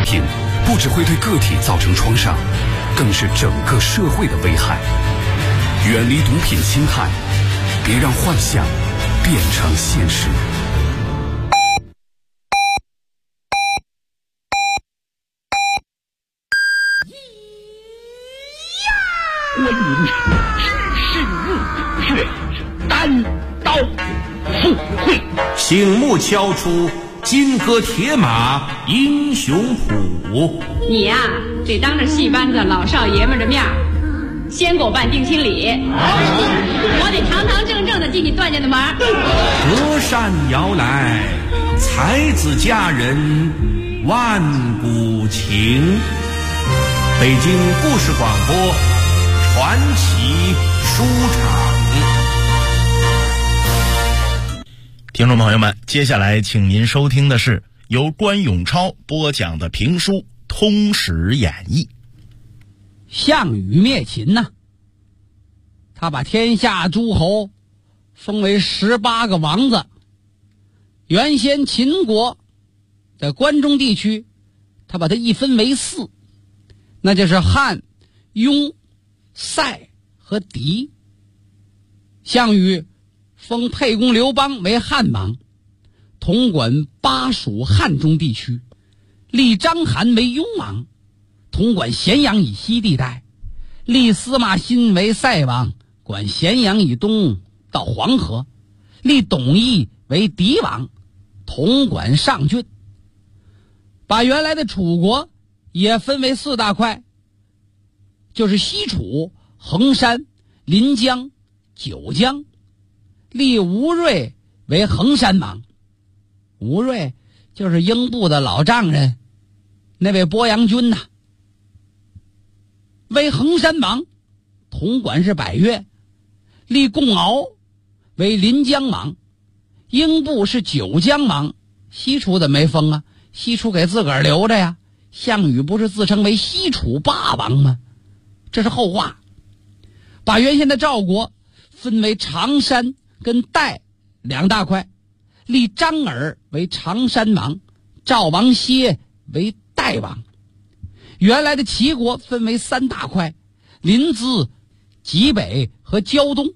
品不只会对个体造成创伤，更是整个社会的危害。远离毒品侵害，别让幻想变成现实。 观音是血单刀赴会， 醒目敲出金戈铁马英雄谱。 你呀，得当着戏班子老少爷们的面先给我办定亲礼，我得堂堂正正的进你段家的门。 隔山摇来，才子佳人万古情。北京故事广播传奇书场。 听众朋友们，接下来请您收听的是由关永超播讲的评书《通史演义》。 项羽灭秦呐，他把天下诸侯封为18个王子。原先秦国在关中地区，他把它一分为4，那就是汉、雍、塞和狄。项羽封沛公刘邦为汉王，统管巴蜀汉中地区；立章邯为雍王，统管咸阳以西地带；立司马欣为塞王，管咸阳以东到黄河；立董翳为狄王，统管上郡。把原来的楚国也分为4大块，就是西楚、衡山、临江、九江。立吴芮为衡山王，吴芮就是英布的老丈人，那位鄱阳君呐，为衡山王，统管是百越。立贡敖为临江王，英布是九江王。西楚怎么没封啊？西楚给自个儿留着呀。项羽不是自称为西楚霸王吗？这是后话。把原先的赵国分为常山跟代2大块，立张耳为常山王，赵王歇为代王。原来的齐国分为3大块，临淄、济北和胶东。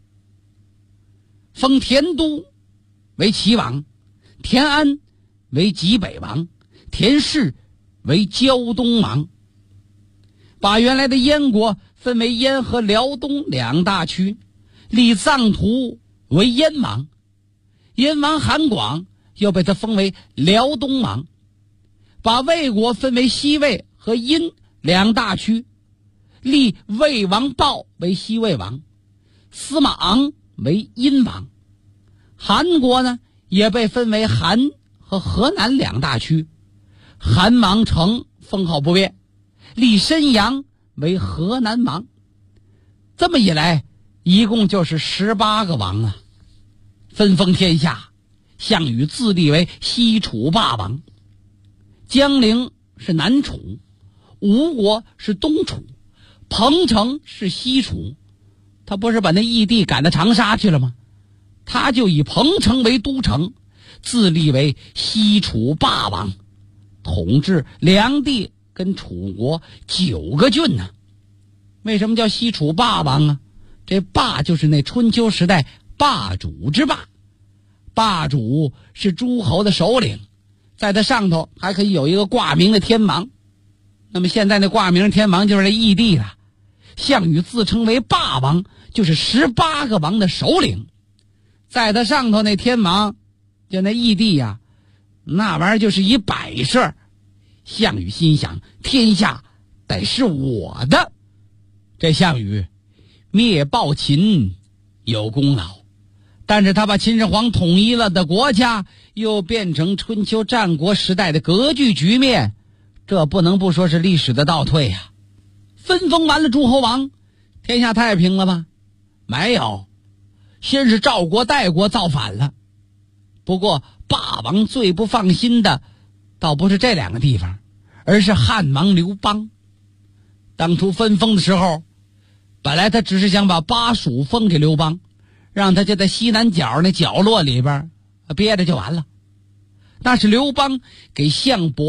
封田都为齐王，田安为济北王，田氏为胶东王。把原来的燕国分为燕和辽东2大区，立臧荼为燕王，燕王韩广又被他封为辽东王。把魏国分为西魏和殷2大区，立魏王豹为西魏王，司马昂为殷王。韩国呢，也被分为韩和河南2大区，韩王成封号不变，立申阳为河南王。这么一来，一共就是18个王啊，分封天下。项羽自立为西楚霸王，江陵是南楚，吴国是东楚，彭城是西楚。他不是把那义帝赶到长沙去了吗？他就以彭城为都城，自立为西楚霸王，统治梁地跟楚国9个郡呢。为什么叫西楚霸王啊？这霸就是那春秋时代霸主之霸，霸主是诸侯的首领，在他上头还可以有一个挂名的天王。那么现在那挂名天王就是那义帝了。项羽自称为霸王，就是18个王的首领，在他上头那天王就那义帝呀，那玩意儿就是一摆设。项羽心想，天下得是我的。这项羽灭暴秦有功劳，但是他把秦始皇统一了的国家又变成春秋战国时代的割据局面，这不能不说是历史的倒退呀。分封完了诸侯王，天下太平了吗？没有，先是赵国、代国造反了。不过霸王最不放心的倒不是这2个地方，而是汉王刘邦。当初分封的时候，本来他只是想把巴蜀封给刘邦，让他就在西南角那角落里边憋着就完了。但是刘邦给项伯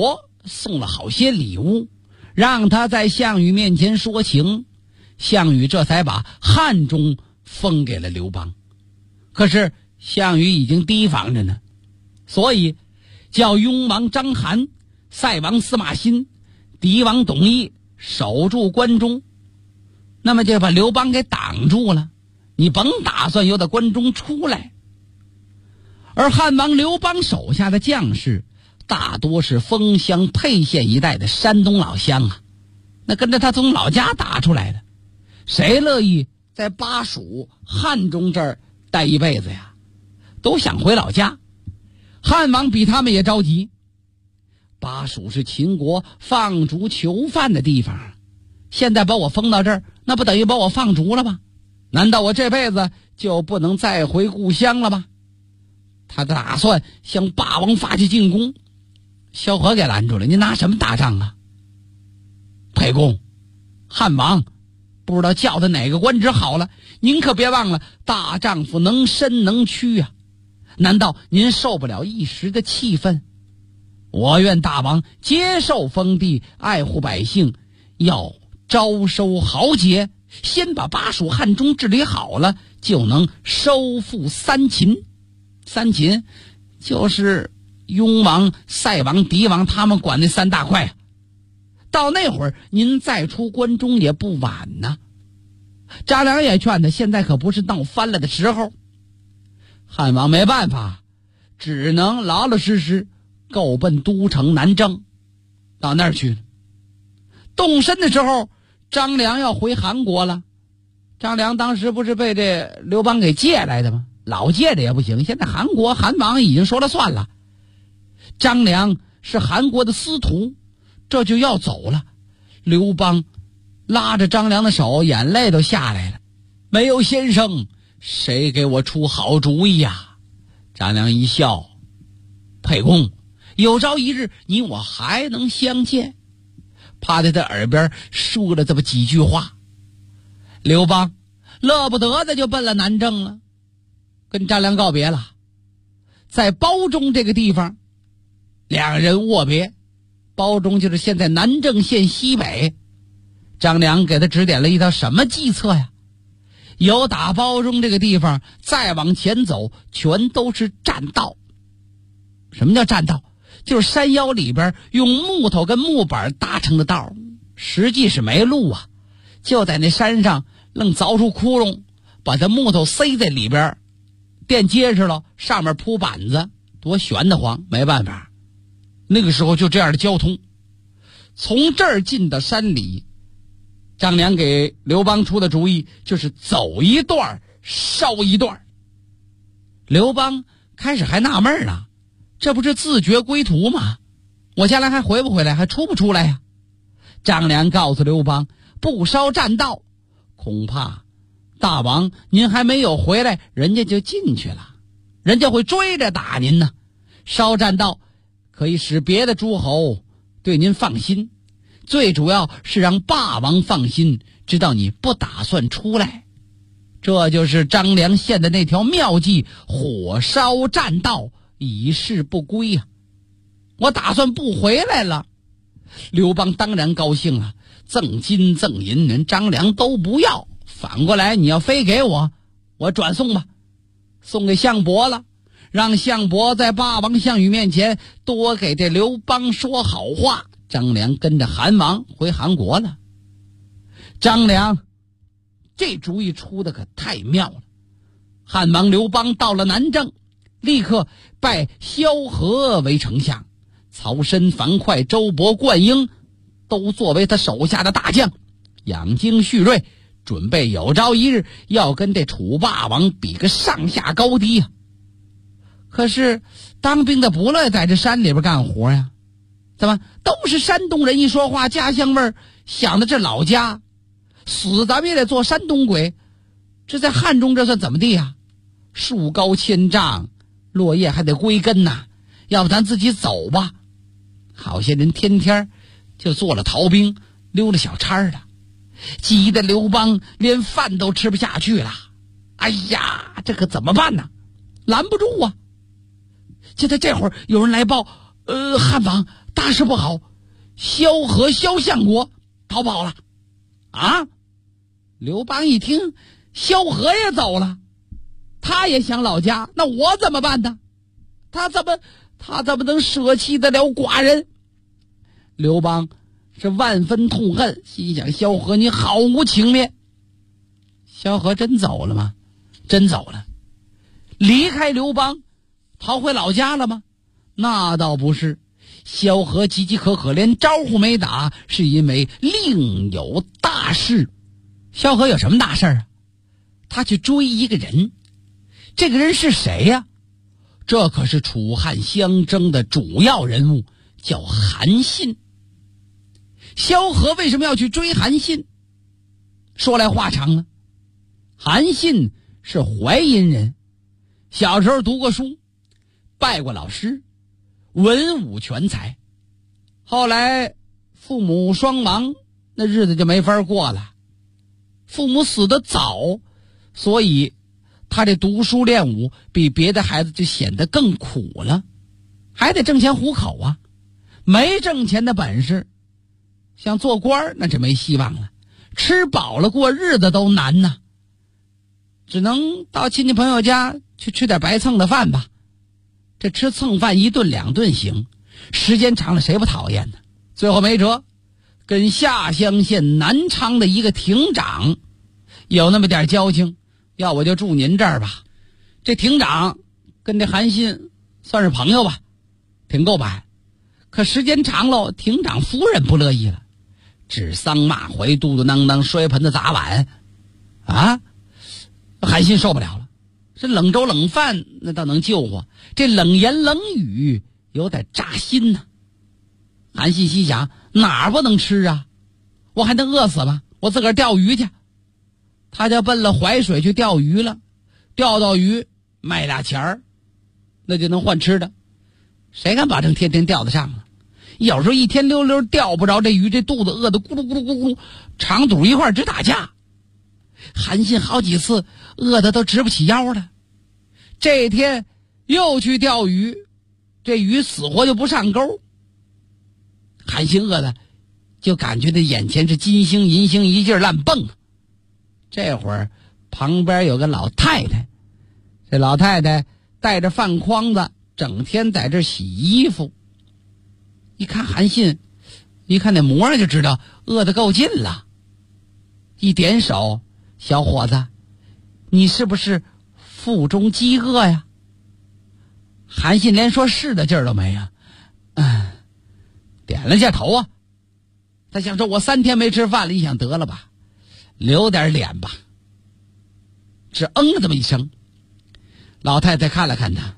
送了好些礼物，让他在项羽面前说情。项羽这才把汉中封给了刘邦。可是项羽已经提防着呢，所以叫雍王章邯、塞王司马欣、狄王董翳守住关中，那么就把刘邦给挡住了，你甭打算由他关中出来。而汉王刘邦手下的将士大多是丰乡沛县一带的山东老乡啊，那跟着他从老家打出来的，谁乐意在巴蜀汉中这儿待一辈子呀？都想回老家。汉王比他们也着急，巴蜀是秦国放逐囚犯的地方，现在把我封到这儿，那不等于把我放逐了吗？难道我这辈子就不能再回故乡了吗？他打算向霸王发起进攻，萧何给拦住了。你拿什么打仗啊？沛公，汉王不知道叫他哪个官职好了，您可别忘了，大丈夫能伸能屈啊！难道您受不了一时的气愤？我愿大王接受封地，爱护百姓，要招收豪杰，先把巴蜀汉中治理好了，就能收复三秦。三秦就是雍王、塞王、狄王他们管那三大块啊。到那会儿您再出关中也不晚呢。张良也劝他，现在可不是闹翻了的时候。汉王没办法，只能老老实实够奔都城南郑，到那儿去了。动身的时候，张良要回韩国了。张良当时不是被这刘邦给借来的吗？老借着也不行，现在韩国韩王已经说了算了。张良是韩国的司徒，这就要走了。刘邦拉着张良的手，眼泪都下来了。没有先生，谁给我出好主意呀？张良一笑，沛公，有朝一日你我还能相见。趴在他耳边说了这么几句话。刘邦乐不得的就奔了南郑了，跟张良告别了。在褒中这个地方，两人握别。褒中就是现在南郑县西北。张良给他指点了一条什么计策呀？由打褒中这个地方再往前走，全都是栈道。什么叫栈道？就是山腰里边用木头跟木板搭成的道，实际是没路啊，就在那山上愣凿出窟窿，把这木头塞在里边，垫结实了，上面铺板子，多悬得慌。没办法，那个时候就这样的交通。从这儿进到山里，张良给刘邦出的主意就是走一段烧一段。刘邦开始还纳闷呢，这不是自绝归途吗？我将来还回不回来，还出不出来呀？张良告诉刘邦，不烧栈道，恐怕大王您还没有回来，人家就进去了，人家会追着打您呢。烧栈道可以使别的诸侯对您放心，最主要是让霸王放心，知道你不打算出来。这就是张良献的那条妙计，火烧栈道，以示不归啊！我打算不回来了。刘邦当然高兴了，赠金赠银人张良都不要，反过来你要非给我，我转送吧，送给项伯了，让项伯在霸王项羽面前多给这刘邦说好话。张良跟着韩王回韩国了。张良这主意出的可太妙了。汉王刘邦到了南郑，立刻拜萧何为丞相，曹参、樊哙、周勃、灌婴都作为他手下的大将，养精蓄锐，准备有朝一日要跟这楚霸王比个上下高低啊。可是当兵的不乐意在这山里边干活呀，怎么都是山东人，一说话家乡味儿，想的这老家，死咱们也得做山东鬼。这在汉中这算怎么地呀？树高千丈，落叶还得归根呐，要不咱自己走吧。好些人天天就做了逃兵，溜了小差的，急得刘邦连饭都吃不下去了。哎呀，这可怎么办呢？拦不住啊！就在这会儿有人来报，汉王大事不好， 萧何萧相国逃跑了。啊！刘邦一听萧何也走了，他也想老家，那我怎么办呢？他怎么能舍弃得了寡人？刘邦是万分痛恨，心想萧何你好无情面。萧何真走了吗？真走了。离开刘邦逃回老家了吗？那倒不是。萧何岌岌可可，连招呼没打，是因为另有大事。萧何有什么大事啊？他去追一个人。这个人是谁呀？这可是楚汉相争的主要人物，叫韩信。萧何为什么要去追韩信？说来话长了。韩信是淮阴人，小时候读过书，拜过老师，文武全才。后来父母双亡，那日子就没法过了。父母死得早，所以他这读书练武比别的孩子就显得更苦了，还得挣钱糊口啊。没挣钱的本事，想做官那就没希望了，吃饱了过日子都难呐。只能到亲戚朋友家去吃点白蹭的饭吧。这吃蹭饭1顿2顿行，时间长了谁不讨厌呢？最后没辙，跟下乡县南昌的一个亭长有那么点交情，要我就住您这儿吧。这亭长跟这韩信算是朋友吧，挺够摆。可时间长了，亭长夫人不乐意了，指桑骂槐，嘟嘟囔囔，摔盆子砸碗啊！韩信受不了了，这冷粥冷饭那倒能救活，这冷言冷语有点扎心呢。韩信心想，哪儿不能吃啊？我还能饿死吗？我自个儿钓鱼去。他就奔了淮水去钓鱼了，钓到鱼卖俩钱儿，那就能换吃的。谁敢保证天天钓得上啊？有时候一天溜溜钓不着这鱼，这肚子饿得咕噜咕噜咕噜，长肚一块直打架。韩信好几次饿得都直不起腰了。这天又去钓鱼，这鱼死活就不上钩。韩信饿的就感觉这眼前是金星银星一劲儿乱蹦。这会儿旁边有个老太太，这老太太带着饭筐子，整天在这洗衣服。一看韩信，一看那模样就知道饿得够劲了。一点手，小伙子，你是不是腹中饥饿呀？韩信连说是的劲儿都没啊，点了下头啊。他想说，我3天没吃饭了，一想得了吧，留点脸吧，只了这么一声。老太太看了看他，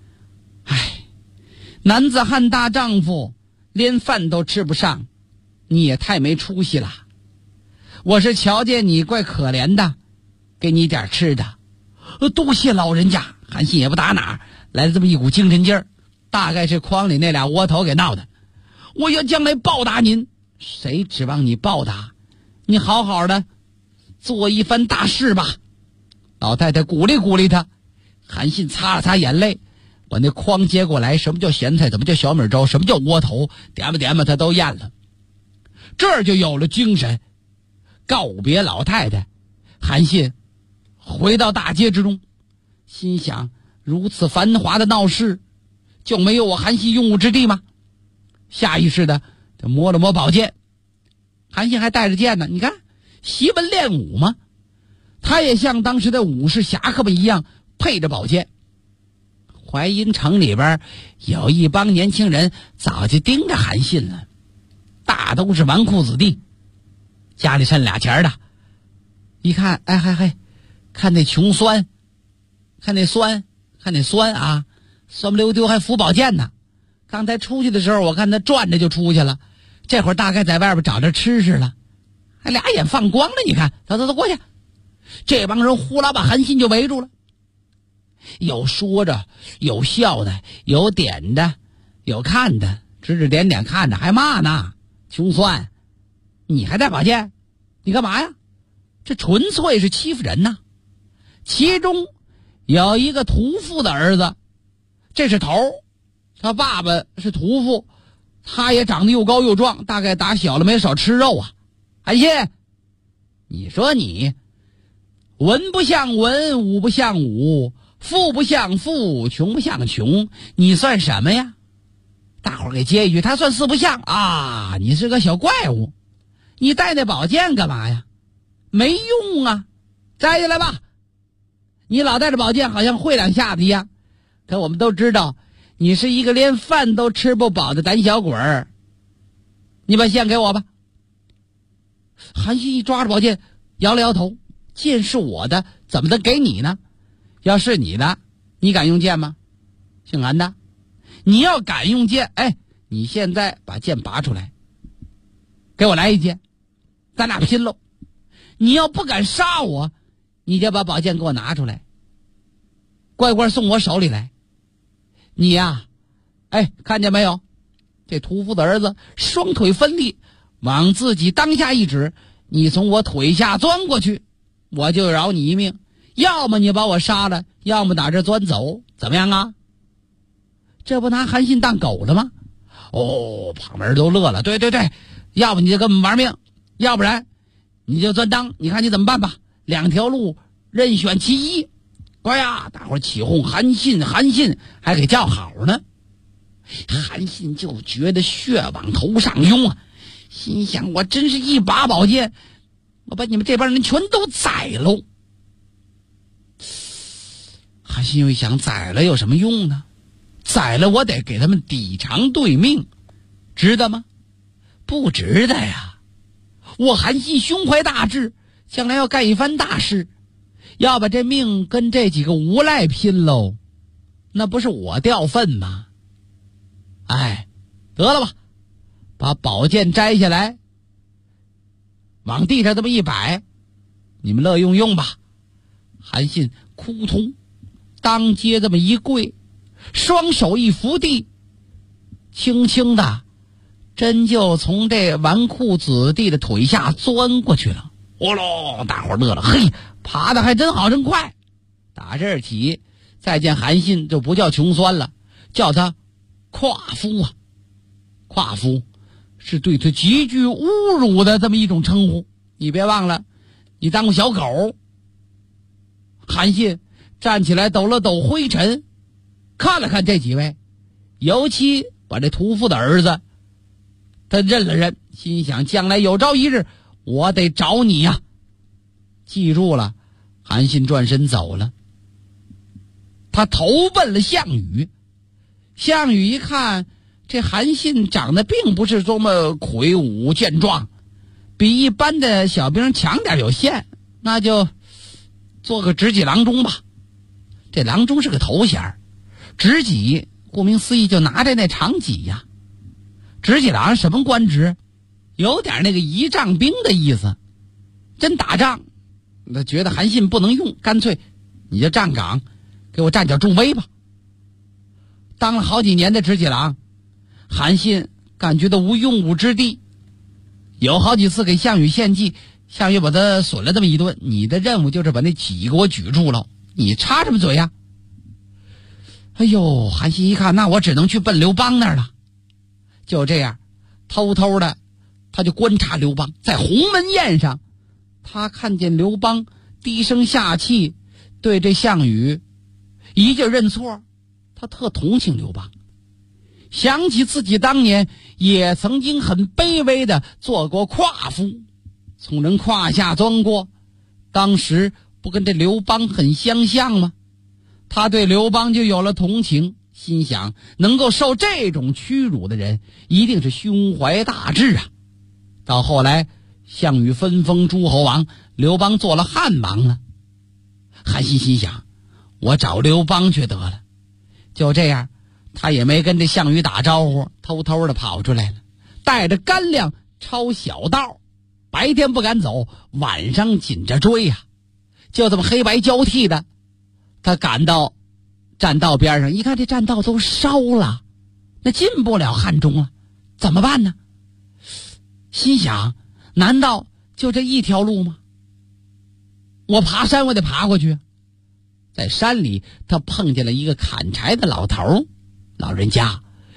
男子汉大丈夫，连饭都吃不上，你也太没出息了。我是瞧见你怪可怜的，给你点吃的。多谢老人家。韩信也不打哪来了这么一股精神劲儿，大概是筐里那俩窝头给闹的。我要将来报答您。谁指望你报答？你好好的做一番大事吧。老太太鼓励鼓励他。韩信擦了擦眼泪，把那筐接过来，什么叫咸菜，怎么叫小米粥，什么叫窝头，点吧点吧他都咽了。这儿就有了精神。告别老太太，韩信回到大街之中，心想，如此繁华的闹市，就没有我韩信用武之地吗？下意识的就摸了摸宝剑。韩信还带着剑呢，你看习文练武嘛，他也像当时的武士侠客们一样配着宝剑。淮阴城里边有一帮年轻人早就盯着韩信了，大都是纨绔子弟，家里剩俩钱的。一看，看那穷酸，看那酸啊，酸不溜丢还扶宝剑呢。刚才出去的时候，我看他转着就出去了，这会儿大概在外边找着吃食了，还俩眼放光了。你看，走过去，这帮人呼啦把韩信就围住了，有说着，有笑的，有点的，有看的，指指点点看着，还骂呢。穷酸，你还带宝剑？你干嘛呀？这纯粹是欺负人呐。其中有一个屠夫的儿子，这是头，他爸爸是屠夫， 他也长得又高又壮，大概打小了没少吃肉啊。韩信，你说你文不像文，武不像武，富不像富，穷不像穷，你算什么呀？大伙儿给接一句，他算四不像啊！你是个小怪物，你带那宝剑干嘛呀？没用啊，摘下来吧。你老带着宝剑，好像会两下子一样。可我们都知道，你是一个连饭都吃不饱的胆小鬼儿。你把剑给我吧。韩信一抓着宝剑，摇了摇头，剑是我的，怎么能给你呢？要是你的，你敢用剑吗？姓韩的，你要敢用剑，你现在把剑拔出来，给我来一剑，咱俩拼喽。你要不敢杀我，你就把宝剑给我拿出来，乖乖送我手里来。你呀，看见没有？这屠夫的儿子双腿分立，往自己当下一指，你从我腿下钻过去，我就饶你一命。要么你把我杀了，要么打这钻走，怎么样啊？这不拿韩信当狗了吗？旁边人都乐了。对，要不你就跟我们玩命，要不然你就钻裆，你看你怎么办吧。两条路任选其一。乖呀，大伙起哄，韩信还给叫好呢。韩信就觉得血往头上涌啊，心想我真是一把宝剑，我把你们这帮人全都宰喽。韩信又一想，宰了有什么用呢？宰了我得给他们抵偿对命，值得吗？不值得呀。我韩信胸怀大志，将来要干一番大事，要把这命跟这几个无赖拼喽，那不是我掉份吗？得了吧，把宝剑摘下来，往地上这么一摆，你们乐用吧。韩信扑通当街这么一跪，双手一扶地，轻轻的真就从这纨绔子弟的腿下钻过去了。大伙乐了，嘿，爬得还真好真快。打这儿起，再见韩信就不叫穷酸了，叫他夸夫啊。夸夫是对他极具侮辱的这么一种称呼，你别忘了，你当过小狗。韩信站起来抖了抖灰尘，看了看这几位，尤其把这屠夫的儿子他认了认，心想将来有朝一日我得找你呀。记住了，韩信转身走了。他投奔了项羽。项羽一看这韩信长得并不是多么魁梧健壮，比一般的小兵强点有限，那就做个执戟郎中吧。这郎中是个头衔，执戟顾名思义就拿着那长戟呀。执戟郎什么官职？有点那个仪仗兵的意思。真打仗他觉得韩信不能用，干脆你就站岗给我站脚助威吧。当了好几年的执戟郎，韩信感觉到无用武之地，有好几次给项羽献计，项羽把他损了这么一顿，你的任务就是把那戟给我举住了，你插什么嘴呀？韩信一看，那我只能去奔刘邦那儿了。就这样偷偷的他就观察刘邦。在鸿门宴上，他看见刘邦低声下气对这项羽一劲认错，他特同情刘邦，想起自己当年也曾经很卑微的做过夸夫，从人胯下钻过，当时不跟这刘邦很相像吗？他对刘邦就有了同情，心想能够受这种屈辱的人一定是胸怀大志啊。到后来项羽分封诸侯王，刘邦做了汉王了。韩信心想，我找刘邦去得了。就这样，他也没跟这项羽打招呼，偷偷的跑出来了，带着干粮抄小道，白天不敢走，晚上紧着追呀。就这么黑白交替的，他赶到栈道边上，一看这栈道都烧了，那进不了汉中了，怎么办呢？心想，难道就这一条路吗？我爬山我得爬过去。在山里他碰见了一个砍柴的老头，老人家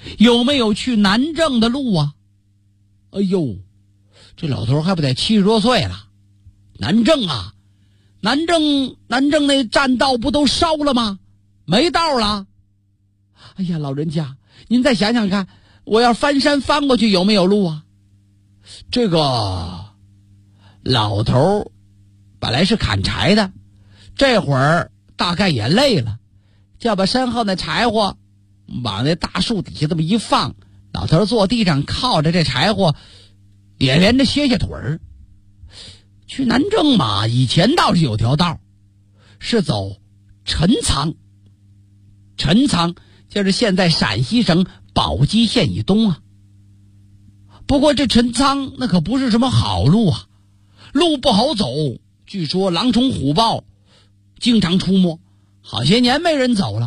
有没有去南郑的路啊？哎呦，这老头还不得70多岁了。南郑啊，南郑那栈道不都烧了吗？没道了。哎呀，老人家，您再想想看，我要翻山翻过去有没有路啊？这个老头本来是砍柴的，这会儿大概也累了，就把身后那柴火往那大树底下这么一放，老头坐地上靠着这柴火，也连着歇歇腿儿。去南郑嘛，以前倒是有条道，是走陈仓。陈仓就是现在陕西省宝鸡县以东啊。不过这陈仓那可不是什么好路啊，路不好走，据说狼虫虎豹经常出没，好些年没人走了。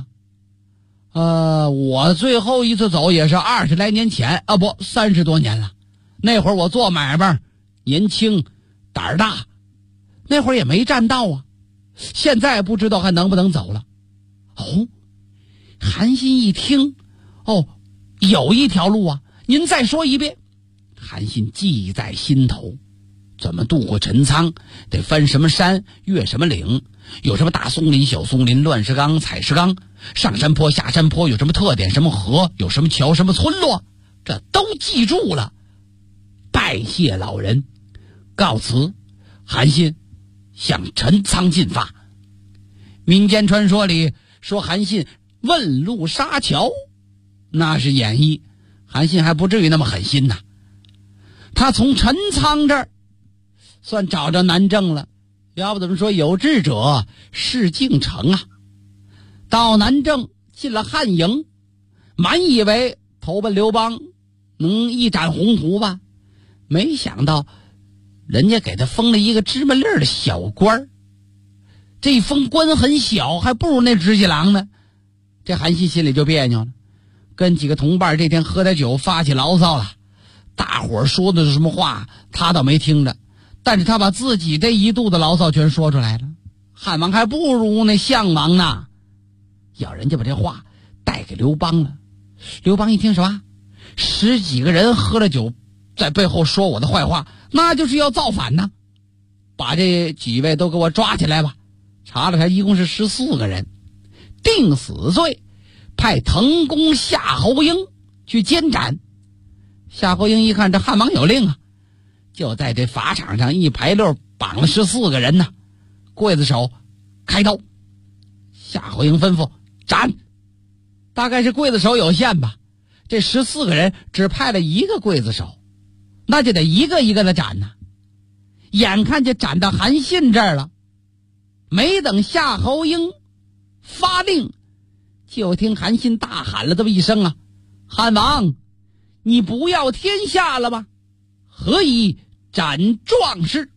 我最后一次走也是20来年前啊，不，30多年了。那会儿我做买卖，年轻胆儿大，那会儿也没栈道啊，现在不知道还能不能走了。哦，韩信一听，有一条路啊，您再说一遍。韩信记在心头，怎么渡过陈仓，得翻什么山，越什么岭，有什么大松林、小松林、乱石岗、采石岗，上山坡、下山坡有什么特点，什么河，有什么桥，什么村落，这都记住了。拜谢老人，告辞。韩信向陈仓进发。民间传说里说韩信问路杀桥，那是演绎，韩信还不至于那么狠心呐。他从陈仓这儿算找着南郑了，要不怎么说有志者事竟成啊。到南郑进了汉营，满以为投奔刘邦能一展宏图吧，没想到人家给他封了一个芝麻粒儿的小官，这封官很小，还不如那执戟郎呢。这韩信心里就别扭了，跟几个同伴这天喝点酒发起牢骚了。大伙儿说的是什么话他倒没听着，但是他把自己这一肚子牢骚全说出来了。汉王还不如那项王呢，要人家把这话带给刘邦了。刘邦一听什么10几个人喝了酒在背后说我的坏话，那就是要造反呢。把这几位都给我抓起来吧。查了查，一共是14个人，定死罪，派滕公夏侯婴去监斩。夏侯婴一看这汉王有令啊，就在这法场上一排溜绑了14个人呢，刽子手开刀。夏侯婴吩咐斩，大概是刽子手有限吧，这14个人只派了1个刽子手，那就得一个一个的斩呢。眼看就斩到韩信这儿了，没等夏侯婴发令，就听韩信大喊了这么一声啊，汉王，你不要天下了吗？何以斩壮士？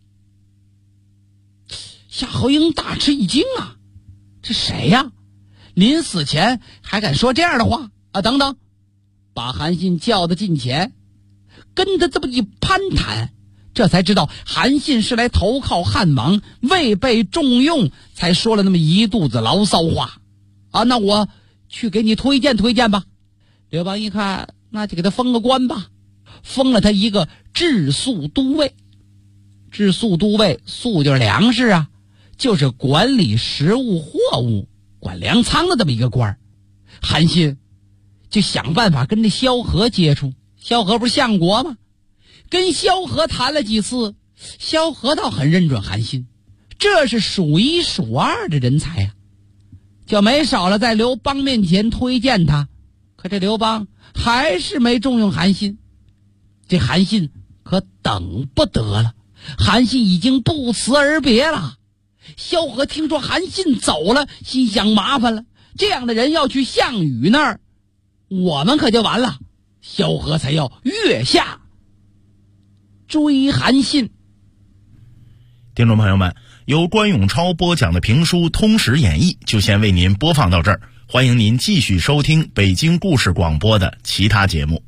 夏侯婴大吃一惊啊，这谁呀？临死前还敢说这样的话啊！等等，把韩信叫到近前，跟他这么一攀谈，这才知道韩信是来投靠汉王，未被重用，才说了那么一肚子牢骚话啊！那我去给你推荐推荐吧。刘邦一看，那就给他封个官吧，封了他一个治粟都尉。治粟都尉，粟就是粮食啊，就是管理食物货物、管粮仓的这么一个官。韩信就想办法跟这萧何接触，萧何不是相国吗？跟萧何谈了几次，萧何倒很认准韩信，这是数1数2的人才啊，就没少了在刘邦面前推荐他。可这刘邦还是没重用韩信，这韩信可等不得了，韩信已经不辞而别了。萧何听说韩信走了，心想麻烦了，这样的人要去项羽那儿，我们可就完了。萧何才要月下追韩信。 听众朋友们，由关永超播讲的评书《通史演义》就先为您播放到这儿，欢迎您继续收听北京故事广播的其他节目。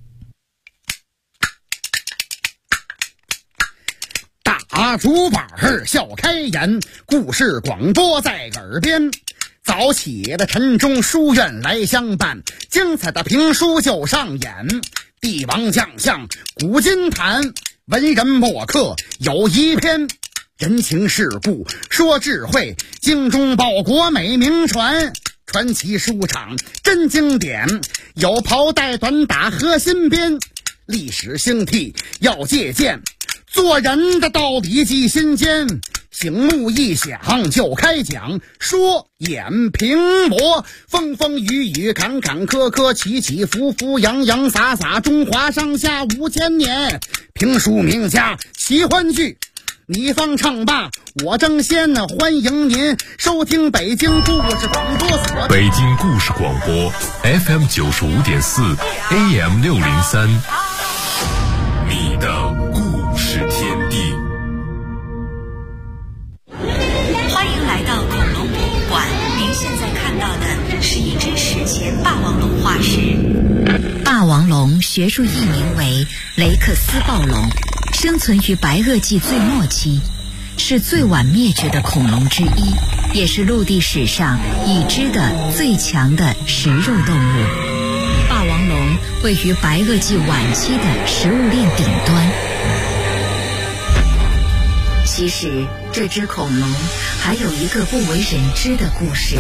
大竹板笑开颜，故事广播在耳边。 早起的晨钟书院来相伴，精彩的评书就上演。帝王将相古今谈，文人墨客有一篇。人情世故说智慧，精忠报国美名传。传奇书场真经典，有袍带短打和新编。历史兴替要借鉴，做人的道理记心间。醒目一响就开讲，说演评魔，风风雨雨坎坎坷坷，起起伏伏洋洋洒洒，中华上下5000年。评书名家奇欢剧，你方唱罢我争先，欢迎您收听北京故事广播所。 北京故事广播 FM 95.4 AM 603，你的故事天地。 欢迎来到恐龙博物馆，您现在看到的是一只史前霸王龙化石。霸王龙学术译名为雷克斯暴龙，生存于白垩纪最末期，是最晚灭绝的恐龙之一，也是陆地史上已知的最强的食肉动物。霸王龙位于白垩纪晚期的食物链顶端。其实这只恐龙还有一个不为人知的故事。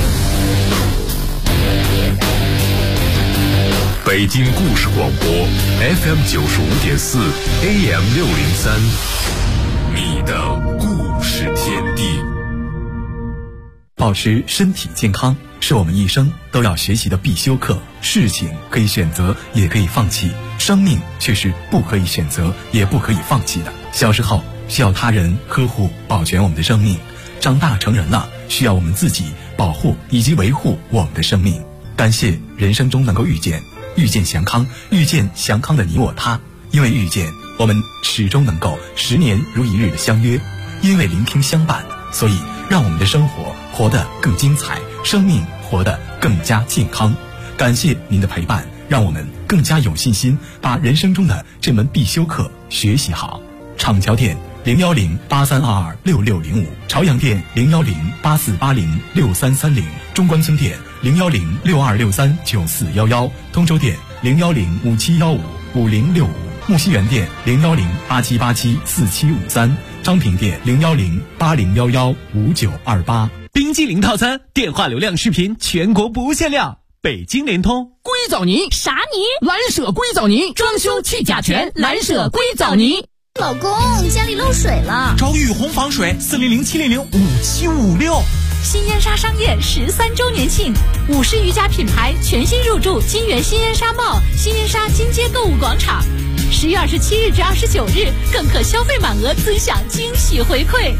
北京故事广播 FM 95.4 AM 603，你的故事天地。 保持身体健康是我们一生都要学习的必修课。事情可以选择，也可以放弃，生命却是不可以选择，也不可以放弃的。小时候需要他人呵护保全我们的生命，长大成人了需要我们自己保护以及维护我们的生命。感谢人生中能够遇见祥康，遇见祥康的你我他。因为遇见，我们始终能够10年如一日的相约；因为聆听相伴，所以让我们的生活活得更精彩，生命活得更加健康。感谢您的陪伴，让我们更加有信心把人生中的这门必修课学习好。厂桥店010-8322-6605，朝阳店010-8480-6330，中关村店010-6263-9411，通州店010-5715-5065，木樨园店010-8787-4753，昌平店010-8011-5928。 冰激凌套餐，电话流量视频全国不限量。北京联通。 硅藻泥啥泥？ 蓝舍硅藻泥，装修去甲醛，蓝舍硅藻泥。 老公，家里漏水了， 找雨虹防水400-700-5756。 新烟沙商业13周年庆，50余家品牌全新入驻金源新烟沙贸新烟沙金街购物广场，10月27日至29日更可消费满额尊享惊喜回馈。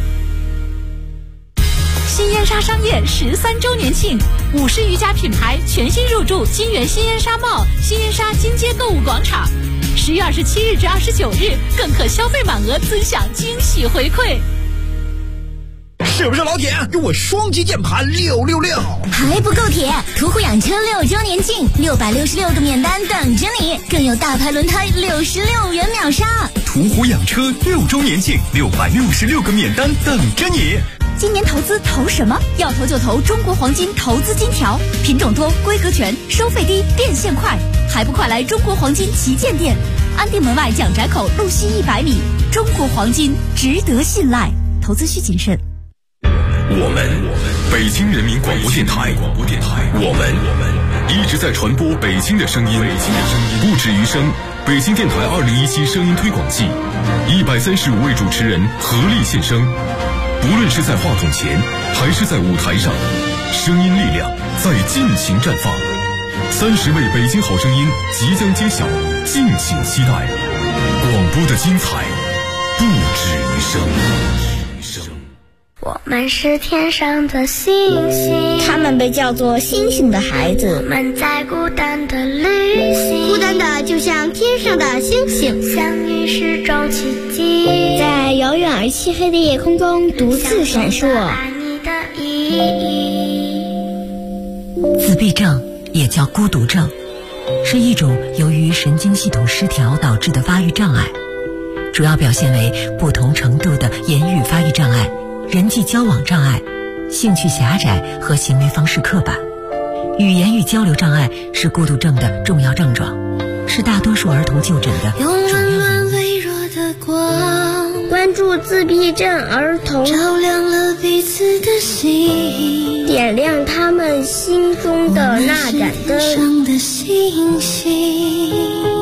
新烟沙商业13周年庆，50余家品牌全新入驻金源新烟沙贸新烟沙金街购物广场，10月27日至29日更可消费满额尊享惊喜回馈。 是不是老铁？给我双击键盘666！ 还不够铁！途虎养车6周年庆，666个免单等着你，更有大牌轮胎66元秒杀。 途虎养车6周年庆，666个免单等着你。 今年投资投什么？要投就投中国黄金投资金条，品种多，规格全，收费低，变现快，还不快来中国黄金旗舰店，安定门外蒋宅口路西100米。中国黄金值得信赖，投资需谨慎。 我们北京人民广播电台，我们一直在传播北京的声音，不止于声。北京电台2017声音推广季，135位主持人合力献声。不论是在话筒前还是在舞台上，声音力量在尽情绽放。30位北京好声音即将揭晓，敬请期待。广播的精彩不止于声。 我们是天上的星星， 他们被叫做星星的孩子。 我们在孤单的旅行， 孤单的就像天上的星星， 相遇是种奇迹， 在遥远而漆黑的夜空中独自闪烁。 爱你的意义。 自闭症也叫孤独症，是一种由于神经系统失调导致的发育障碍，主要表现为不同程度的言语发育障碍、人际交往障碍、 兴趣狭窄和行为方式刻板。语言与交流障碍是孤独症的重要症状，是大多数儿童就诊的主要原因。 微弱的光，关注自闭症儿童，照亮了彼此的心，点亮他们心中的那盏灯。上的星星。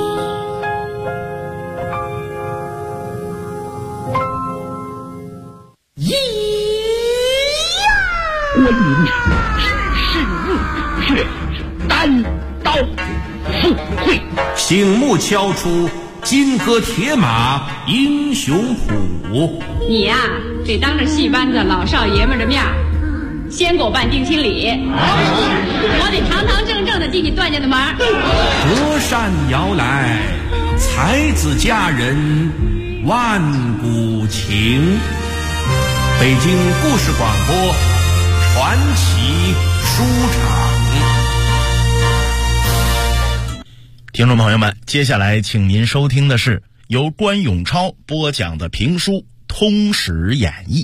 观音知识入穴，单刀赴会， 醒目敲出金戈铁马英雄谱。 你呀，得当着戏班子老少爷们的面先给我办定亲礼，我得堂堂正正的进你段家的门。 隔山遥来，才子佳人万古情。北京故事广播传奇书场。 听众朋友们，接下来请您收听的是由关永超播讲的评书《通史演义》。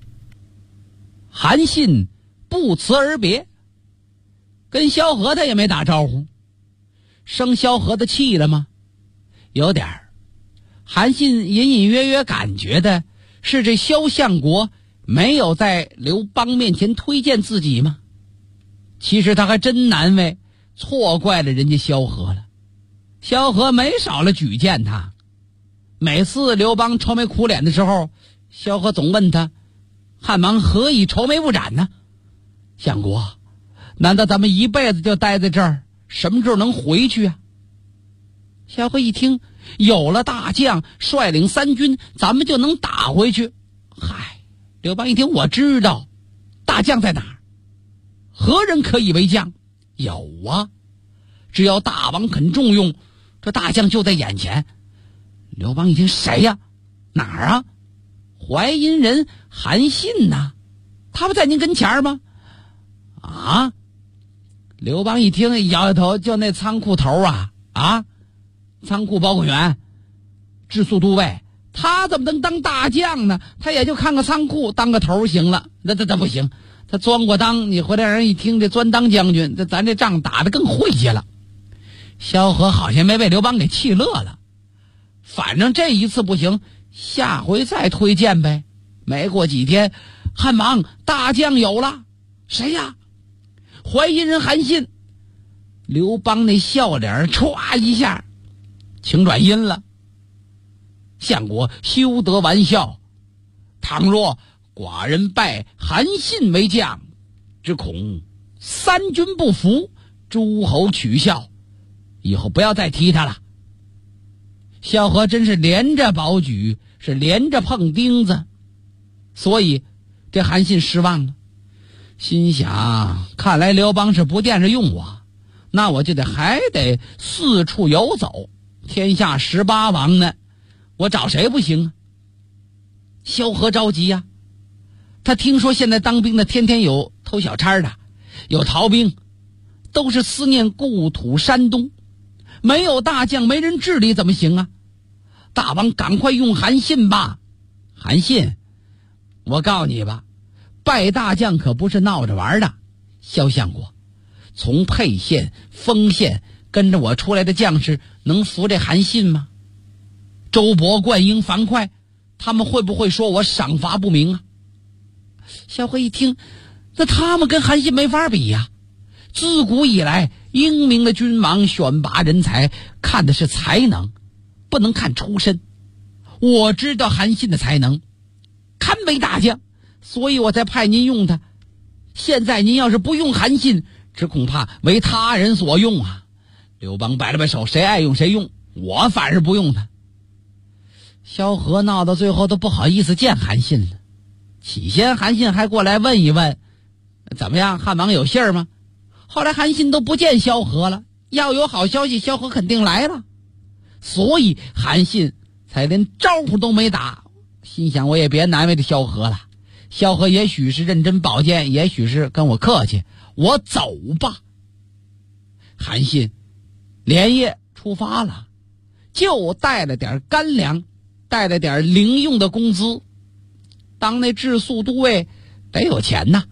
韩信不辞而别，跟萧何他也没打招呼，生萧何的气了吗？有点儿。韩信隐隐约约感觉的是这萧相国没有在刘邦面前推荐自己吗？其实他还真难为，错怪了人家萧何了。萧何没少了举荐他，每次刘邦愁眉苦脸的时候，萧何总问他：汉王何以愁眉不展呢？相国，难道咱们一辈子就待在这儿，什么时候能回去啊？萧何一听，有了大将率领三军，咱们就能打回去。嗨，刘邦一听，我知道大将在哪儿，何人可以为将？有啊，只要大王肯重用，这大将就在眼前。刘邦一听，谁呀？哪儿啊？淮阴人韩信呐，他不在您跟前吗？啊！刘邦一听，摇摇头，就那仓库头啊，仓库保管员，治粟都尉，他怎么能当大将呢？他也就看个仓库，当个头行了。那不行，他钻过当，你回来人一听这钻当将军，咱这仗打得更晦气了。萧何好像没被刘邦给气乐了，反正这一次不行，下回再推荐呗。没过几天，汉王大将有了，谁呀？淮阴人韩信。刘邦那笑脸歘一下晴转阴了。相国休得玩笑，倘若寡人拜韩信为将，只恐三军不服，诸侯取笑，以后不要再提他了。萧何真是连着保举，是连着碰钉子，所以这韩信失望了，心想看来刘邦是不惦着用我，那我就还得四处游走，天下18王呢，我找谁不行啊？萧何着急呀，他听说现在当兵的天天有偷小差的，有逃兵，都是思念故土山东，没有大将，没人治理怎么行啊？大王赶快用韩信吧。韩信，我告诉你吧，拜大将可不是闹着玩的。萧相国，从沛县、丰县跟着我出来的将士能服这韩信吗？周勃、灌婴、樊哙，他们会不会说我赏罚不明啊？萧何一听，那他们跟韩信没法比呀。自古以来，英明的君王选拔人才看的是才能，不能看出身。我知道韩信的才能，堪为大将，所以我才派您用他。现在您要是不用韩信，只恐怕为他人所用啊。刘邦摆了摆手，谁爱用谁用，我反是不用他。萧何闹到最后都不好意思见韩信了。起先韩信还过来问一问，怎么样，汉王有信儿吗？后来韩信都不见萧何了，要有好消息，萧何肯定来了，所以韩信才连招呼都没打。心想我也别难为这萧何了，萧何也许是认真保荐，也许是跟我客气，我走吧。韩信连夜出发了，就带了点干粮，带了点零用的工资。当那治粟都尉得有钱呐，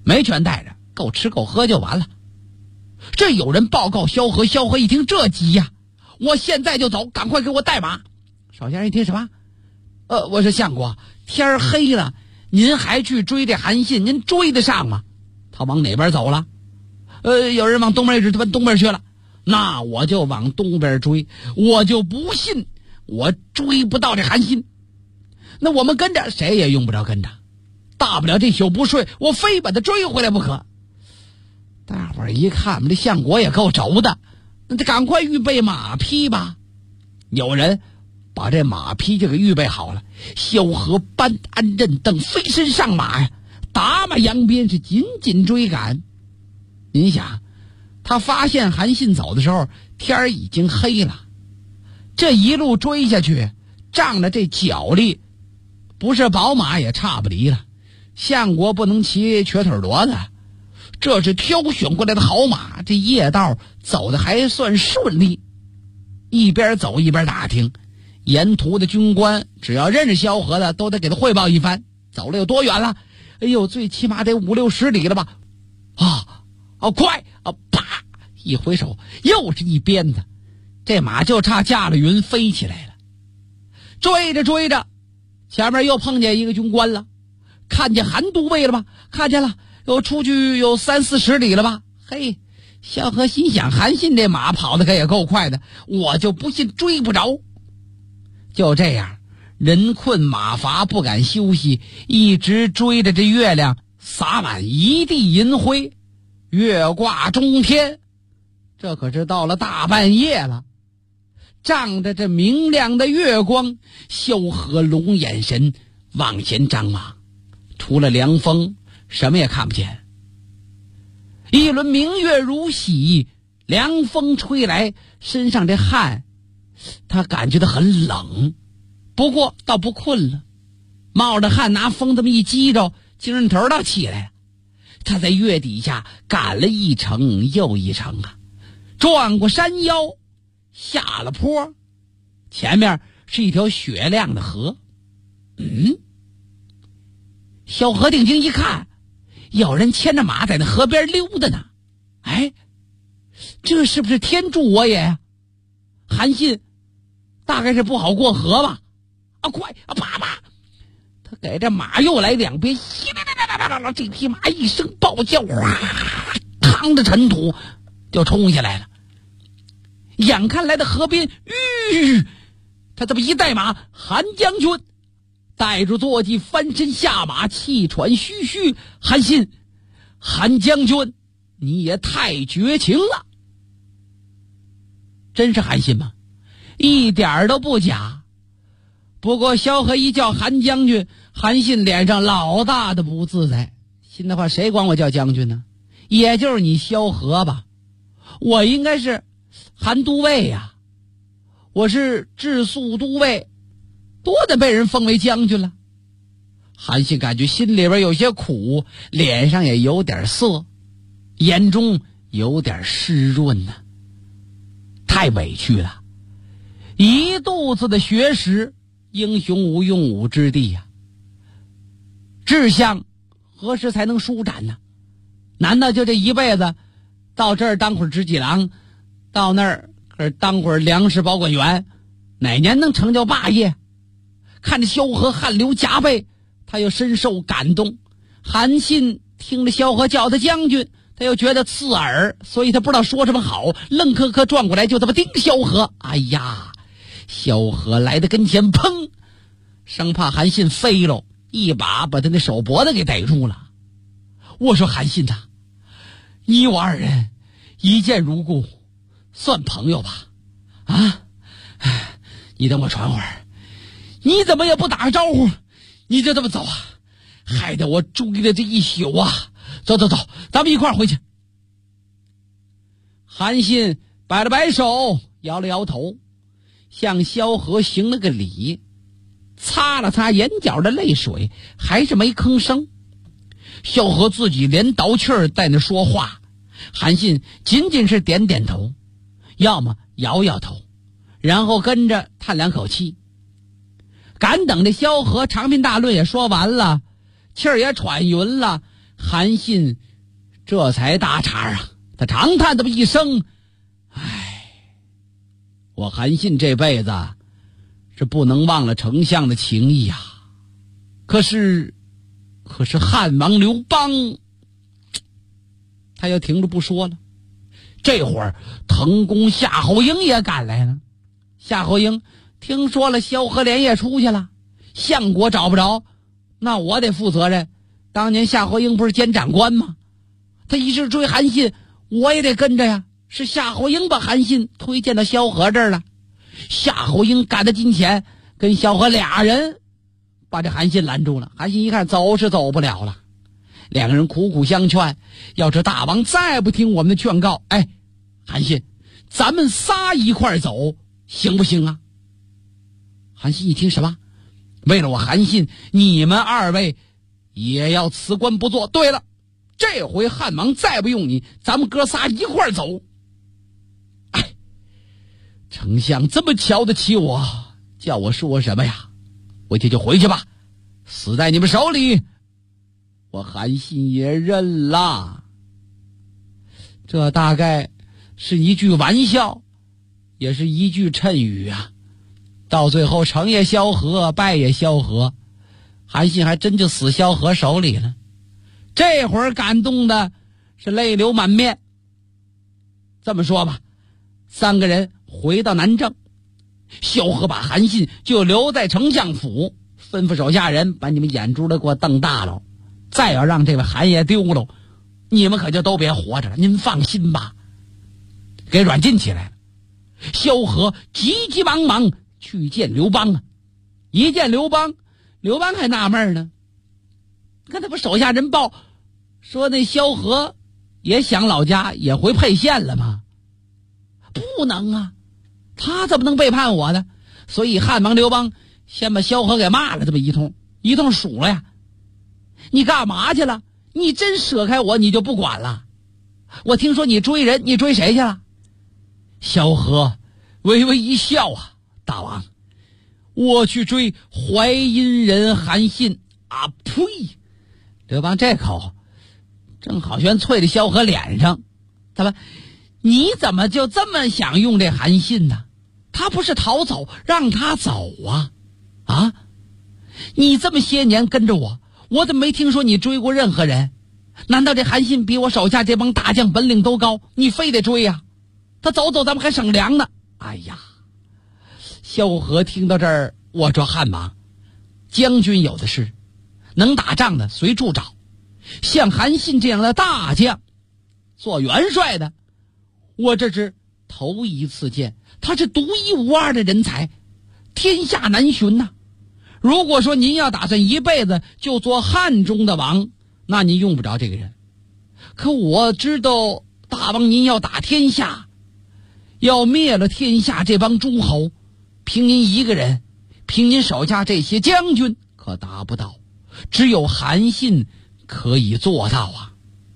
没全带着，够吃够喝就完了。这有人报告萧何，萧何一听这急呀，我现在就走，赶快给我带马。少先生一听什么？我说相国，天黑了，您还去追这韩信，您追得上吗？他往哪边走了？有人往东边一直奔东边去了，那我就往东边追，我就不信我追不到这韩信。那我们跟着谁也用不着跟着，大不了这宿不睡，我非把他追回来不可。大伙儿一看，这相国也够轴的，那得赶快预备马匹吧。有人把这马匹就给预备好了，萧何、班安任等飞身上马呀，打马扬鞭，是紧紧追赶。您想，他发现韩信走的时候，天已经黑了，这一路追下去，仗着这脚力，不是宝马也差不离了。相国不能骑瘸腿骡子，这是挑选过来的好马，这夜道走的还算顺利。一边走一边打听，沿途的军官只要认识萧何的，都得给他汇报一番。走了有多远了？哎呦，最起码得5、60里了吧？快啊！啪！一回手，又是一鞭子，这马就差驾了云飞起来了。追着追着，前面又碰见一个军官了，看见韩都尉了吧？看见了，又出去有30、40里了吧？嘿，萧何心想，韩信这马跑得可也够快的，我就不信追不着。就这样，人困马乏，不敢休息，一直追着这月亮，洒满一地银灰，月挂中天。这可是到了大半夜了，仗着这明亮的月光，萧何龙眼神往前张望，除了凉风什么也看不见。一轮明月如洗，凉风吹来，身上这汗他感觉到很冷，不过倒不困了，冒着汗拿风这么一激着，精神头倒起来了。他在月底下赶了一程又一程啊，转过山腰，下了坡，前面是一条雪亮的河。萧何定睛一看，有人牵着马在那河边溜达呢。哎，这是不是天助我也呀？韩信大概是不好过河吧？快啊！啪啪！他给这马又来2鞭，这匹马一声暴叫，趟着尘土就冲下来了。眼看来到河边，他这么一带马，韩将军带住坐骑翻身下马，气喘吁吁。韩信，韩将军，你也太绝情了。真是韩信吗？一点都不假。不过萧何一叫韩将军，韩信脸上老大的不自在。现在话谁管我叫将军呢？也就是你萧何吧，我应该是韩都尉呀，我是治粟都尉，多得被人封为将军了。韩信感觉心里边有些苦，脸上也有点涩，眼中有点湿润呢，太委屈了，一肚子的学识，英雄无用武之地呀。志向何时才能舒展呢？难道就这一辈子到这儿当会儿知己郎，到那儿可是当会儿粮食保管员，哪年能成就霸业？看着萧何汗流浃背，他又深受感动。韩信听着萧何叫他将军，他又觉得刺耳，所以他不知道说什么好，愣磕磕转过来就这么盯萧何。哎呀，萧何来到跟前，砰，生怕韩信飞喽，一把把他那手脖子给逮住了。我说韩信呐，你我二人一见如故，算朋友吧？啊，你等我喘会儿，你怎么也不打个招呼，你就这么走啊？害得我追了这一宿啊！走走走，咱们一块儿回去。韩信摆了摆手，摇了摇头，向萧何行了个礼，擦了擦眼角的泪水，还是没吭声。萧何自己连倒气儿在那说话，韩信仅仅是点点头，要么摇摇头，然后跟着叹2口气。赶等着萧何长篇大论也说完了，气儿也喘匀了， 韩信这才搭茬啊，他长叹这么一声，我韩信这辈子是不能忘了丞相的情谊啊。可是汉王刘邦他要停着不说了。这会儿滕公夏侯婴也赶来了。夏侯婴听说了萧何连夜出去了，相国找不着，那我得负责任。当年夏侯婴不是监斩官吗？他一直追韩信，我也得跟着呀。是夏侯婴把韩信推荐到萧何这儿了。夏侯婴赶到近前，跟萧何俩人把这韩信拦住了。韩信一看走是走不了了，两个人苦苦相劝，要是大王再不听我们的劝告，韩信咱们仨一块走行不行啊？韩信一听，什么？为了我韩信，你们二位也要辞官不做。对了，这回汉王再不用你，咱们哥仨一块走。丞相这么瞧得起我，叫我说什么呀？我这就回去吧，死在你们手里，我韩信也认了。这大概是一句玩笑，也是一句谶语啊。到最后成也萧何，败也萧何，韩信还真就死萧何手里了。这会儿感动的是泪流满面。这么说吧，三个人回到南郑，萧何把韩信就留在丞相府，吩咐手下人把你们眼珠子给我瞪大了，再要让这位韩爷丢了，你们可就都别活着了。您放心吧，给软禁起来了。萧何急急忙忙去见刘邦啊！一见刘邦还纳闷呢，看他不手下人报说那萧何也想老家，也回沛县了吗？不能啊，他怎么能背叛我呢？所以汉王刘邦先把萧何给骂了这么一通数了呀。你干嘛去了？你真舍开我，你就不管了？我听说你追人，你追谁去了？萧何微微一笑啊，大王，我去追淮阴人韩信啊！呸！刘邦这口正好全啐在萧何脸上。怎么？你怎么就这么想用这韩信呢？他不是逃走，让他走啊！你这么些年跟着我，我怎么没听说你追过任何人？难道这韩信比我手下这帮大将本领都高，你非得追呀？他走咱们还省粮呢。哎呀！萧何听到这儿，我说汉王，将军有的是，能打仗的随处找，像韩信这样的大将，做元帅的，我这是头一次见，他是独一无二的人才，天下难寻呐。如果说您要打算一辈子就做汉中的王，那您用不着这个人。可我知道大王您要打天下，要灭了天下这帮诸侯，凭您一个人，凭您手下这些将军可达不到，只有韩信可以做到啊。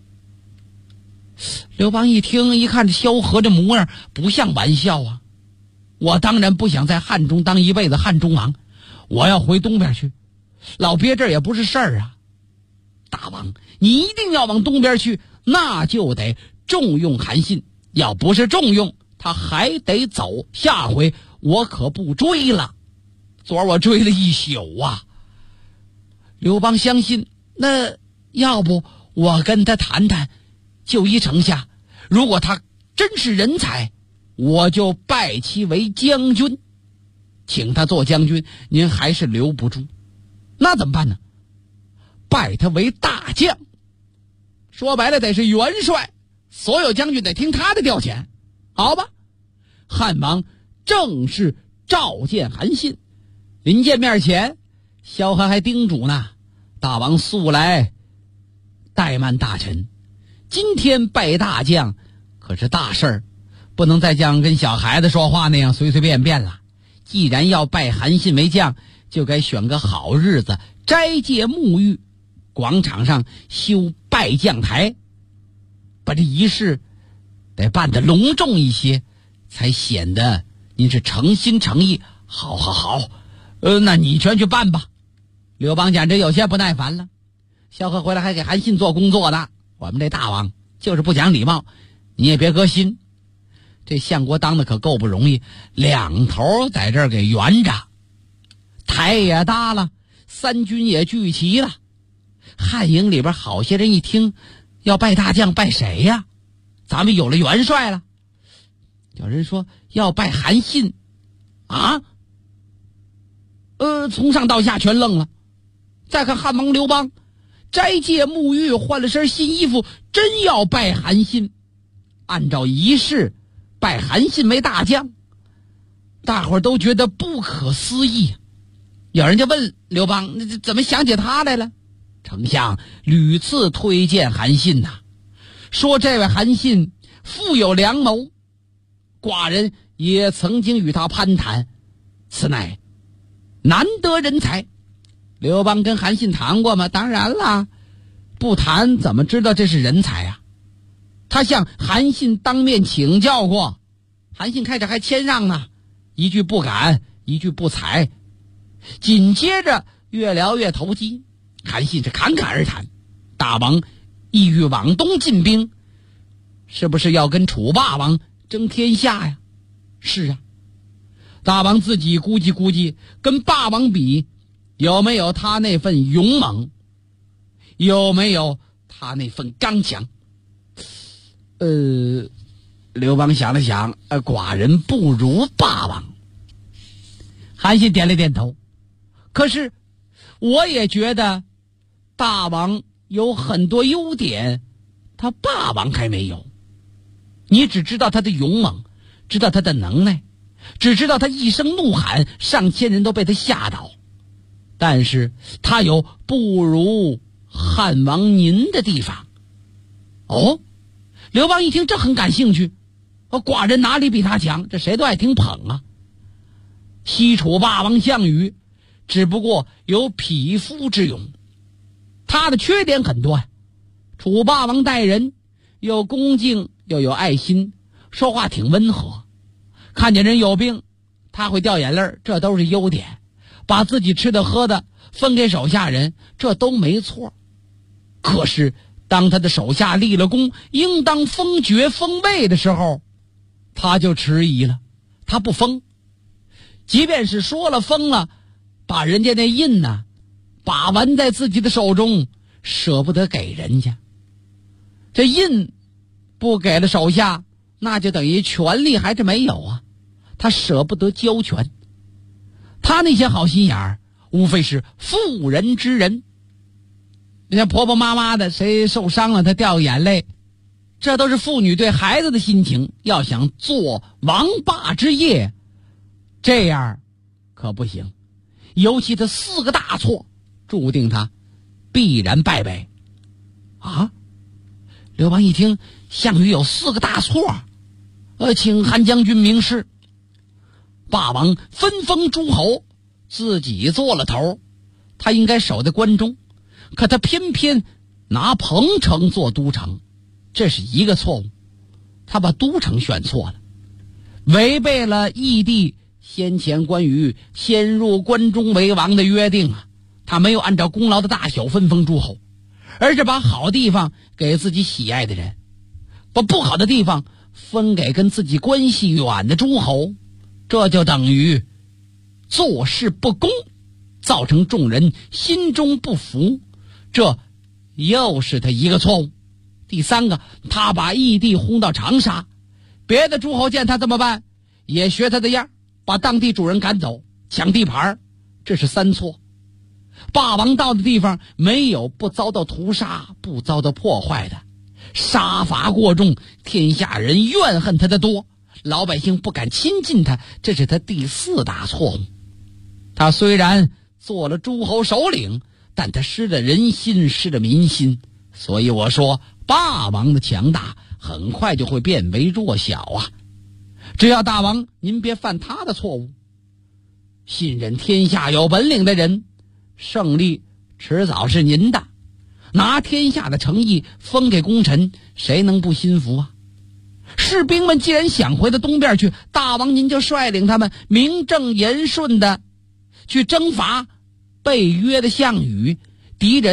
刘邦一听一看这萧何这模样不像玩笑啊，我当然不想在汉中当一辈子汉中王，我要回东边去，老憋这儿也不是事儿啊。大王你一定要往东边去，那就得重用韩信，要不是重用他还得走，下回我可不追了。昨儿我追了一宿啊。刘邦相信，那要不我跟他谈谈，就一城下，如果他真是人才，我就拜其为将军，请他做将军，您还是留不住，那怎么办呢？拜他为大将，说白了得是元帅，所有将军得听他的调遣，好吧？汉王正式召见韩信，临见面前，萧何还叮嘱呢，大王速来怠慢大臣，今天拜大将可是大事儿，不能再像跟小孩子说话那样随随便便了。既然要拜韩信为将，就该选个好日子，斋戒沐浴，广场上修拜将台，把这仪式得办得隆重一些，才显得您是诚心诚意。好，那你全去办吧。刘邦简直有些不耐烦了。 萧何回来还给韩信做工作呢。我们这大王就是不讲礼貌，你也别搁心。这相国当的可够不容易，两头在这儿给圆着，台也搭了，三军也聚齐了。汉营里边好些人一听要拜大将，拜谁呀？咱们有了元帅了。有人说要拜韩信啊，从上到下全愣了。再看汉王刘邦斋戒沐浴，换了身新衣服，真要拜韩信。按照仪式拜韩信为大将，大伙儿都觉得不可思议。有人就问刘邦，怎么想起他来了？丞相屡次推荐韩信呐，说这位韩信富有良谋，寡人也曾经与他攀谈，此乃难得人才。刘邦跟韩信谈过吗？当然啦，不谈怎么知道这是人才啊？他向韩信当面请教过，韩信开始还谦让呢，一句不敢，一句不才，紧接着越聊越投机。韩信是侃侃而谈，大王意欲往东进兵，是不是要跟楚霸王争天下呀？是啊，大王自己估计跟霸王比，有没有他那份勇猛，有没有他那份刚强？刘邦想了想，寡人不如霸王。韩信点了点头，可是我也觉得大王有很多优点，他霸王还没有。你只知道他的勇猛，知道他的能耐，只知道他一声怒喊，上千人都被他吓倒。但是他有不如汉王您的地方。哦，刘邦一听这很感兴趣，寡人哪里比他强？这谁都爱听捧啊。西楚霸王项羽只不过有匹夫之勇，他的缺点很多呀。楚霸王待人又恭敬又有爱心，说话挺温和，看见人有病他会掉眼泪，这都是优点。把自己吃的喝的分给手下人，这都没错。可是当他的手下立了功，应当封爵封位的时候，他就迟疑了，他不封。即便是说了封了，把人家那印呢把玩在自己的手中，舍不得给人家。这印不给了手下，那就等于权力还是没有啊，他舍不得交权。他那些好心眼儿，无非是妇人之仁。人家婆婆妈妈的，谁受伤了他掉眼泪，这都是妇女对孩子的心情。要想做王霸之业，这样可不行。尤其他4个大错，注定他必然败北。啊！刘邦一听项羽有4个大错，请韩将军明示。霸王分封诸侯，自己做了头，他应该守在关中，可他偏偏拿彭城做都城，这是一个错误。他把都城选错了，违背了义帝先前关于先入关中为王的约定啊。他没有按照功劳的大小分封诸侯，而是把好地方给自己喜爱的人，把不好的地方分给跟自己关系远的诸侯，这就等于做事不公，造成众人心中不服，这又是他一个错误。第3个，他把义帝轰到长沙，别的诸侯见他这么办，也学他的样，把当地主人赶走，抢地盘，这是3错。霸王到的地方没有不遭到屠杀，不遭到破坏的，杀伐过重，天下人怨恨他的多，老百姓不敢亲近他，这是他第4大错误。他虽然做了诸侯首领，但他失了人心，失了民心。所以我说，霸王的强大很快就会变为弱小啊！只要大王您别犯他的错误，信任天下有本领的人，胜利迟早是您的。拿天下的诚意分给功臣，谁能不心服啊？士兵们既然想回到东边去，大王您就率领他们名正言顺的去征伐被约的项羽，敌人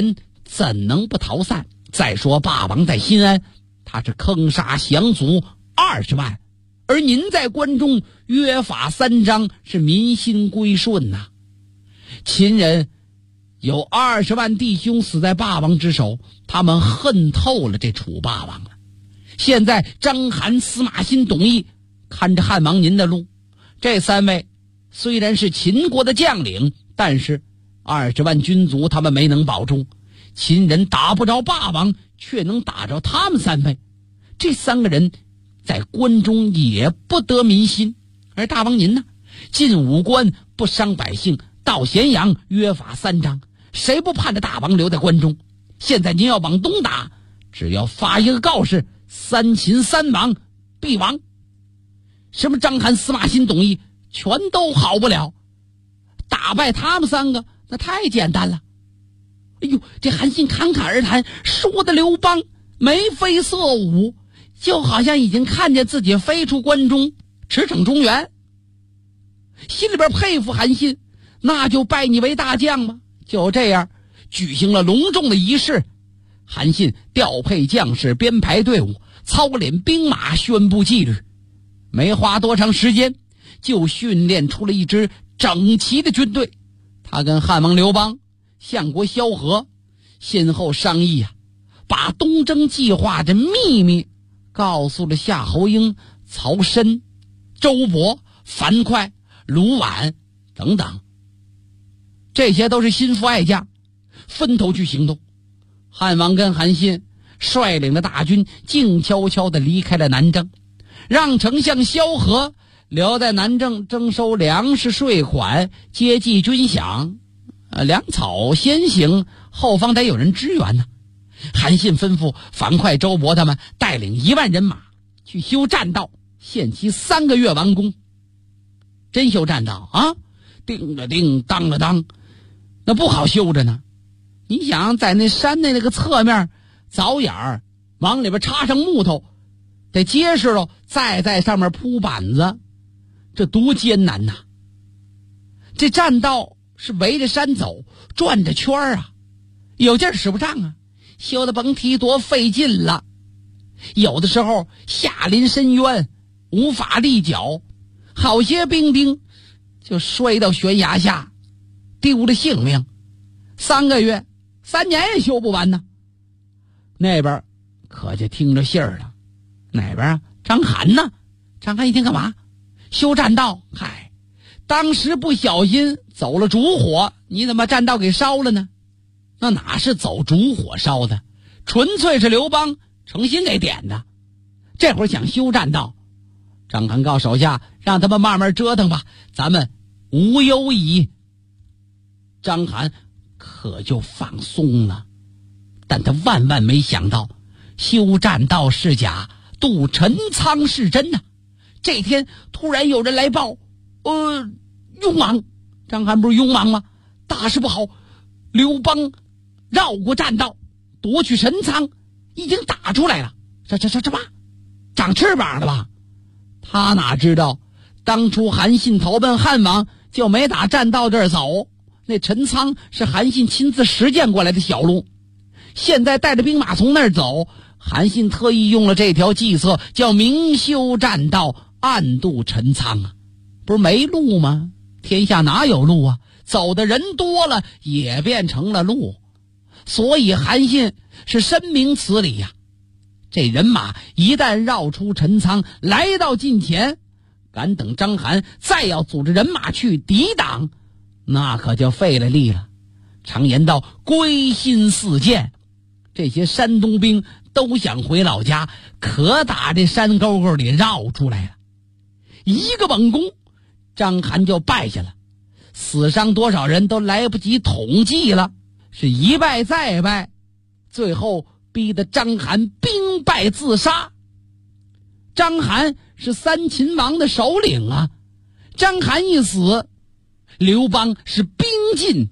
怎能不逃散？再说霸王在新安，他是坑杀降卒20万，而您在关中约法3章，是民心归顺呐。秦人有20万弟兄死在霸王之手，他们恨透了这楚霸王了。现在章邯、司马欣、董翳看着汉王您的路，这3位虽然是秦国的将领，但是20万军卒他们没能保住。秦人打不着霸王，却能打着他们3位，这3个人在关中也不得民心。而大王您呢，进武关不伤百姓，到咸阳约法3章，谁不盼着大王留在关中？现在您要往东打，只要发一个告示，3秦3王必亡。什么章邯、司马欣、董翳全都好不了，打败他们3个那太简单了。哎呦，这韩信侃侃而谈，说的刘邦眉飞色舞，就好像已经看见自己飞出关中，驰骋中原。心里边佩服韩信，那就拜你为大将吧。就这样举行了隆重的仪式，韩信调配将士，编排队伍，操练兵马，宣布纪律。没花多长时间，就训练出了一支整齐的军队。他跟汉王刘邦、相国萧何先后商议把东征计划的秘密告诉了夏侯婴、曹参、周勃、樊哙、卢绾等等。这些都是心腹爱将，分头去行动。汉王跟韩信率领着大军静悄悄地离开了南郑，让丞相萧何留在南郑征收粮食税款，接济军饷。粮草先行，后方得有人支援呢。韩信吩咐樊哙、周勃他们带领1万人马去修栈道，限期3个月完工。真修栈道啊，叮了叮，当了当，那不好修着呢。你想在那山的那个侧面凿眼儿，往里边插上木头，得结实了，再在上面铺板子，这多艰难呐！这栈道是围着山走，转着圈啊，有劲儿使不上啊，修的甭提多费劲了。有的时候下临深渊，无法立脚，好些兵丁就摔到悬崖下，丢了性命。3个月、3年也修不完呢。那边可就听着信儿了，哪边啊？章邯呢？章邯一听干嘛？修栈道。嗨，当时不小心走了烛火，你怎么栈道给烧了呢？那哪是走烛火烧的，纯粹是刘邦诚心给点的。这会儿想修栈道，章邯告手下让他们慢慢折腾吧，咱们无忧矣。章邯可就放松了，但他万万没想到，修栈道是假，渡陈仓是真呐。这天突然有人来报，雍王。章邯不是雍王吗？大事不好，刘邦绕过栈道，夺取陈仓，已经打出来了。什么？长翅膀了吧？他哪知道，当初韩信投奔汉王，就没打栈道这儿走。那陈仓是韩信亲自实践过来的小路，现在带着兵马从那儿走。韩信特意用了这条计策，叫明修栈道，暗渡陈仓啊。不是没路吗？天下哪有路啊？走的人多了，也变成了路。所以韩信是深明此理呀。这人马一旦绕出陈仓，来到近前，敢等章邯再要组织人马去抵挡，那可就费了力了。常言道，归心似箭，这些山东兵都想回老家，可打这山沟沟里绕出来了。一个猛攻，章邯就败下了，死伤多少人都来不及统计了，是一败再败，最后逼得章邯兵败自杀。章邯是3秦王的首领啊，章邯一死，刘邦是兵进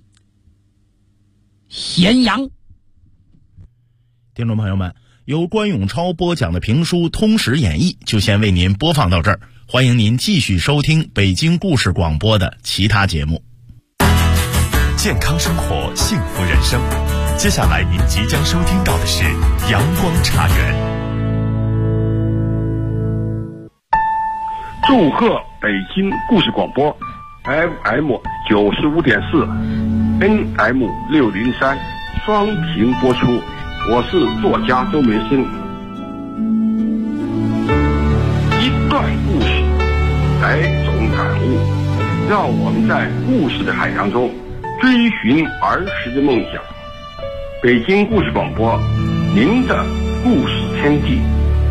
咸阳。 听众朋友们，由关永超播讲的评书《通史演义》就先为您播放到这儿，欢迎您继续收听北京故事广播的其他节目。 健康生活，幸福人生。接下来您即将收听到的是阳光茶园。 祝贺北京故事广播 FM 95.4 NM 603双屏播出，我是作家周梅生。一段故事，百种感悟，让我们在故事的海洋中追寻儿时的梦想。北京故事广播，您的故事天地。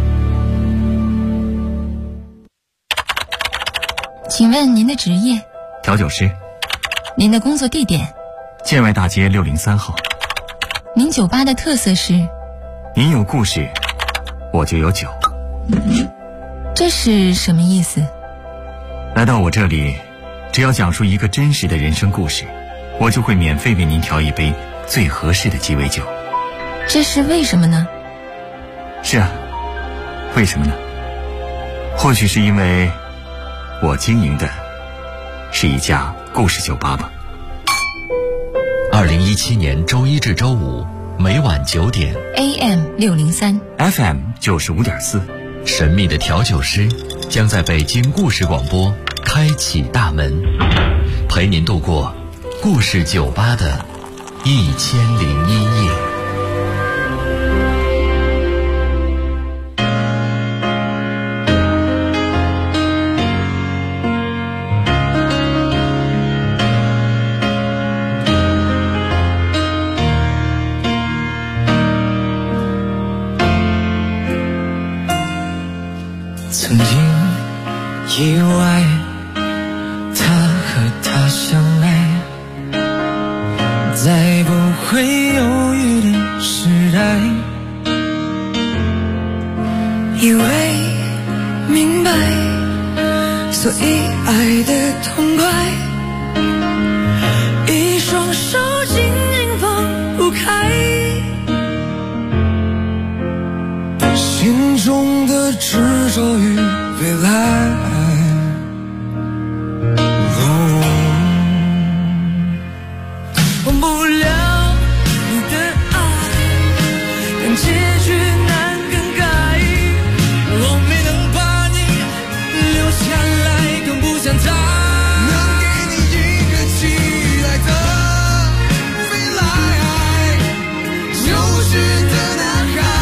请问您的职业？ 调酒师。 您的工作地点？ 建外大街603号。 您酒吧的特色是？ 您有故事，我就有酒。 这是什么意思？ 来到我这里，只要讲述一个真实的人生故事，我就会免费为您调一杯最合适的鸡尾酒。 这是为什么呢？ 是啊，为什么呢？或许是因为我经营的是一家故事酒吧吧。 2017年周一至周五每晚9点 AM 603 FM 95.4， 神秘的调酒师将在北京故事广播开启大门，陪您度过故事酒吧的1001夜。 曾经以为他和她相爱，再不会犹豫的时代，以为明白，所以爱得痛快，一双手紧紧放不开，心中的执着与未来，忘不了你的爱，但结局难更改，我没能把你留下来，更不想再能给你一个期待的未来，就绪的男孩。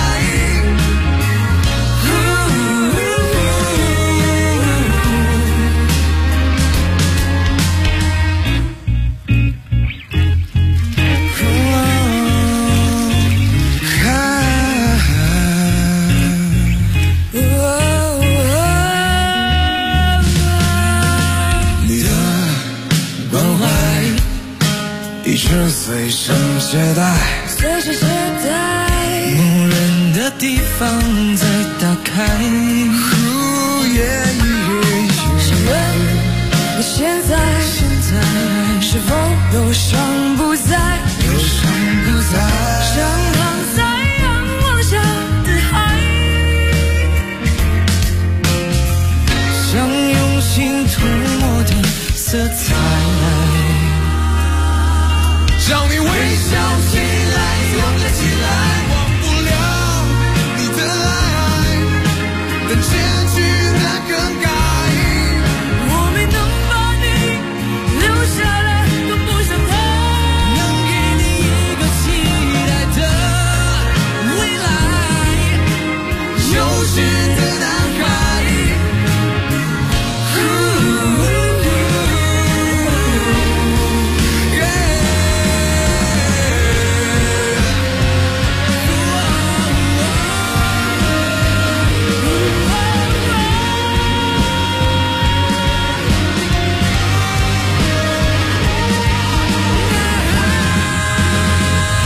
随身携带，随身携带，无人的地方再打开。请问你现在是否忧伤不再？